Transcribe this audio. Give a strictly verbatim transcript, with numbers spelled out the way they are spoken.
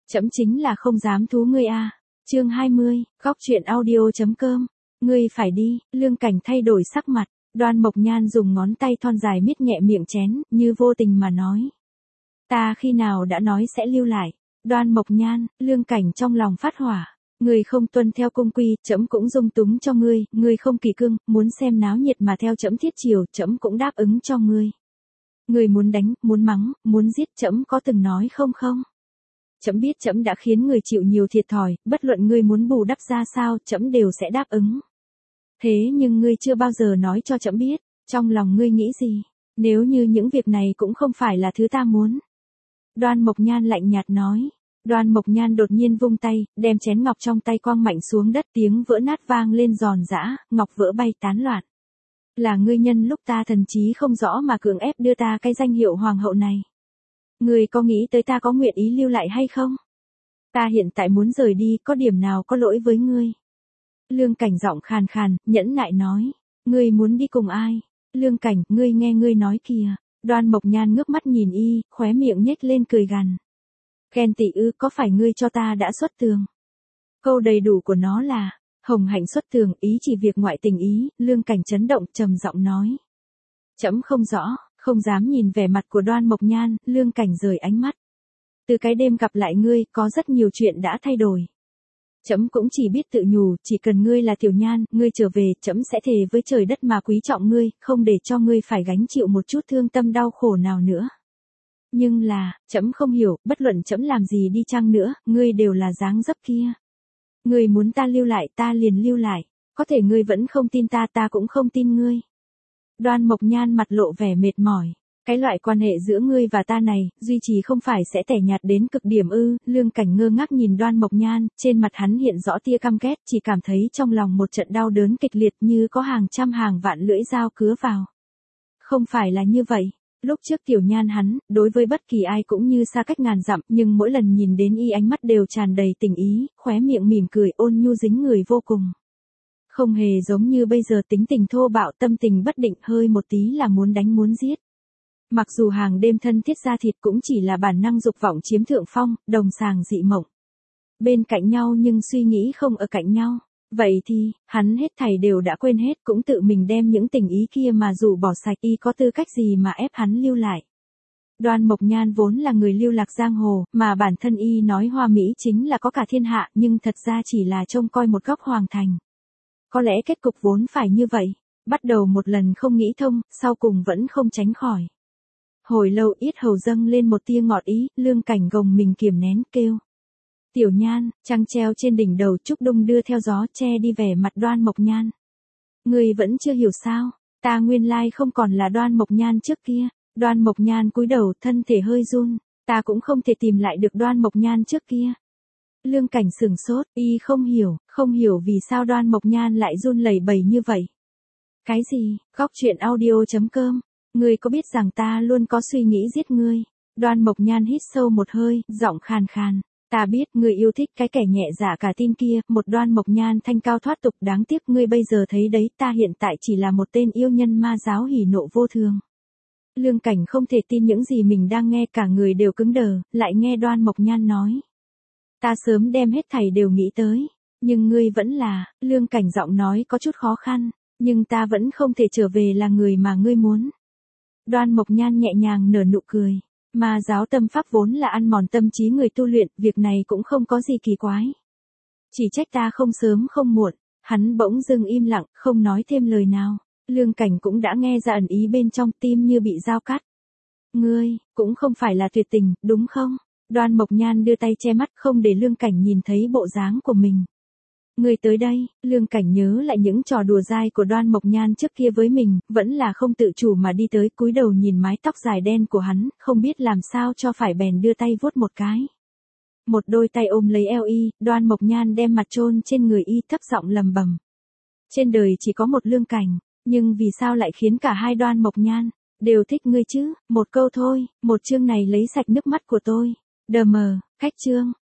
Trẫm chính là không dám thú ngươi a. Chương hai mươi, góc truyện audio chấm com. Ngươi phải đi, Lương Cảnh thay đổi sắc mặt, Đoan Mộc Nhan dùng ngón tay thon dài miết nhẹ miệng chén, như vô tình mà nói. Ta khi nào đã nói sẽ lưu lại? Đoan Mộc Nhan, Lương Cảnh trong lòng phát hỏa. Ngươi không tuân theo cung quy, trẫm cũng dung túng cho ngươi, ngươi không kỳ cương, muốn xem náo nhiệt mà theo trẫm thiết chiều, trẫm cũng đáp ứng cho ngươi. Ngươi muốn đánh, muốn mắng, muốn giết, trẫm có từng nói không không? Trẫm biết trẫm đã khiến người chịu nhiều thiệt thòi, bất luận ngươi muốn bù đắp ra sao, trẫm đều sẽ đáp ứng. Thế nhưng ngươi chưa bao giờ nói cho trẫm biết, trong lòng ngươi nghĩ gì, nếu như những việc này cũng không phải là thứ ta muốn. Đoan Mộc Nhan lạnh nhạt nói. Đoan Mộc Nhan đột nhiên vung tay, đem chén ngọc trong tay quăng mạnh xuống đất, tiếng vỡ nát vang lên giòn giã, ngọc vỡ bay tán loạn. Là ngươi nhân lúc ta thần trí không rõ mà cưỡng ép đưa ta cái danh hiệu hoàng hậu này. Ngươi có nghĩ tới ta có nguyện ý lưu lại hay không? Ta hiện tại muốn rời đi, có điểm nào có lỗi với ngươi? Lương Cảnh giọng khàn khàn, nhẫn nại nói. Ngươi muốn đi cùng ai? Lương Cảnh, ngươi nghe ngươi nói kìa. Đoan Mộc Nhan ngước mắt nhìn y, khóe miệng nhếch lên cười gằn. Ghen tị ư, có phải ngươi cho ta đã xuất tường? Câu đầy đủ của nó là, hồng hạnh xuất tường, ý chỉ việc ngoại tình ý. Lương Cảnh chấn động, trầm giọng nói. Trẫm không rõ, không dám nhìn vẻ mặt của Đoan Mộc Nhan. Lương Cảnh rời ánh mắt. Từ cái đêm gặp lại ngươi, có rất nhiều chuyện đã thay đổi. Trẫm cũng chỉ biết tự nhủ, chỉ cần ngươi là Tiểu Nhan, ngươi trở về, trẫm sẽ thề với trời đất mà quý trọng ngươi, không để cho ngươi phải gánh chịu một chút thương tâm đau khổ nào nữa. Nhưng là, trẫm không hiểu, bất luận trẫm làm gì đi chăng nữa, ngươi đều là dáng dấp kia. Ngươi muốn ta lưu lại, ta liền lưu lại, có thể ngươi vẫn không tin ta, ta cũng không tin ngươi. Đoan Mộc Nhan mặt lộ vẻ mệt mỏi. Cái loại quan hệ giữa ngươi và ta này, duy trì không phải sẽ tẻ nhạt đến cực điểm ư? Lương Cảnh ngơ ngác nhìn Đoan Mộc Nhan, trên mặt hắn hiện rõ tia căm ghét, chỉ cảm thấy trong lòng một trận đau đớn kịch liệt như có hàng trăm hàng vạn lưỡi dao cứa vào. Không phải là như vậy. Lúc trước Tiểu Nhan hắn, đối với bất kỳ ai cũng như xa cách ngàn dặm, nhưng mỗi lần nhìn đến y ánh mắt đều tràn đầy tình ý, khóe miệng mỉm cười ôn nhu dính người vô cùng. Không hề giống như bây giờ tính tình thô bạo, tâm tình bất định, hơi một tí là muốn đánh muốn giết. Mặc dù hàng đêm thân thiết ra thịt cũng chỉ là bản năng dục vọng chiếm thượng phong, đồng sàng dị mộng. Bên cạnh nhau nhưng suy nghĩ không ở cạnh nhau. Vậy thì, hắn hết thảy đều đã quên hết, cũng tự mình đem những tình ý kia mà dù bỏ sạch, y có tư cách gì mà ép hắn lưu lại. Đoan Mộc Nhan vốn là người lưu lạc giang hồ, mà bản thân y nói hoa mỹ chính là có cả thiên hạ, nhưng thật ra chỉ là trông coi một góc hoàng thành. Có lẽ kết cục vốn phải như vậy, bắt đầu một lần không nghĩ thông, sau cùng vẫn không tránh khỏi. Hồi lâu yết hầu dâng lên một tia ngọt ý, Lương Cảnh gồng mình kiềm nén, kêu. Tiểu Nhan, trăng treo trên đỉnh đầu, trúc đung đưa theo gió che đi vẻ mặt Đoan Mộc Nhan. Ngươi vẫn chưa hiểu sao, ta nguyên lai không còn là Đoan Mộc Nhan trước kia. Đoan Mộc Nhan cúi đầu, thân thể hơi run, ta cũng không thể tìm lại được Đoan Mộc Nhan trước kia. Lương Cảnh sửng sốt, y không hiểu, không hiểu vì sao Đoan Mộc Nhan lại run lẩy bẩy như vậy. Cái gì? Góc truyện audio chấm com. Ngươi có biết rằng ta luôn có suy nghĩ giết ngươi? Đoan Mộc Nhan hít sâu một hơi, giọng khàn khàn. Ta biết ngươi yêu thích cái kẻ nhẹ dạ cả tin kia, một Đoan Mộc Nhan thanh cao thoát tục, đáng tiếc ngươi bây giờ thấy đấy, ta hiện tại chỉ là một tên yêu nhân ma giáo hỉ nộ vô thường. Lương Cảnh không thể tin những gì mình đang nghe, cả người đều cứng đờ, lại nghe Đoan Mộc Nhan nói. Ta sớm đem hết thảy đều nghĩ tới, nhưng ngươi vẫn là, Lương Cảnh giọng nói có chút khó khăn, nhưng ta vẫn không thể trở về là người mà ngươi muốn. Đoan Mộc Nhan nhẹ nhàng nở nụ cười. Ma giáo tâm pháp vốn là ăn mòn tâm trí người tu luyện, việc này cũng không có gì kỳ quái. Chỉ trách ta không sớm không muộn. Hắn bỗng dưng im lặng, không nói thêm lời nào. Lương Cảnh cũng đã nghe ra ẩn ý bên trong, tim như bị dao cắt. Ngươi, cũng không phải là tuyệt tình, đúng không? Đoan Mộc Nhan đưa tay che mắt, không để Lương Cảnh nhìn thấy bộ dáng của mình. Ngươi tới đây, Lương Cảnh nhớ lại những trò đùa dai của Đoan Mộc Nhan trước kia với mình, vẫn là không tự chủ mà đi tới, cúi đầu nhìn mái tóc dài đen của hắn, không biết làm sao cho phải bèn đưa tay vuốt một cái. Một đôi tay ôm lấy eo y, Đoan Mộc Nhan đem mặt chôn trên người y, thấp giọng lầm bầm. Trên đời chỉ có một Lương Cảnh, nhưng vì sao lại khiến cả hai Đoan Mộc Nhan đều thích ngươi chứ? Một câu thôi, một chương này lấy sạch nước mắt của tôi. Đờ mờ, cách chương.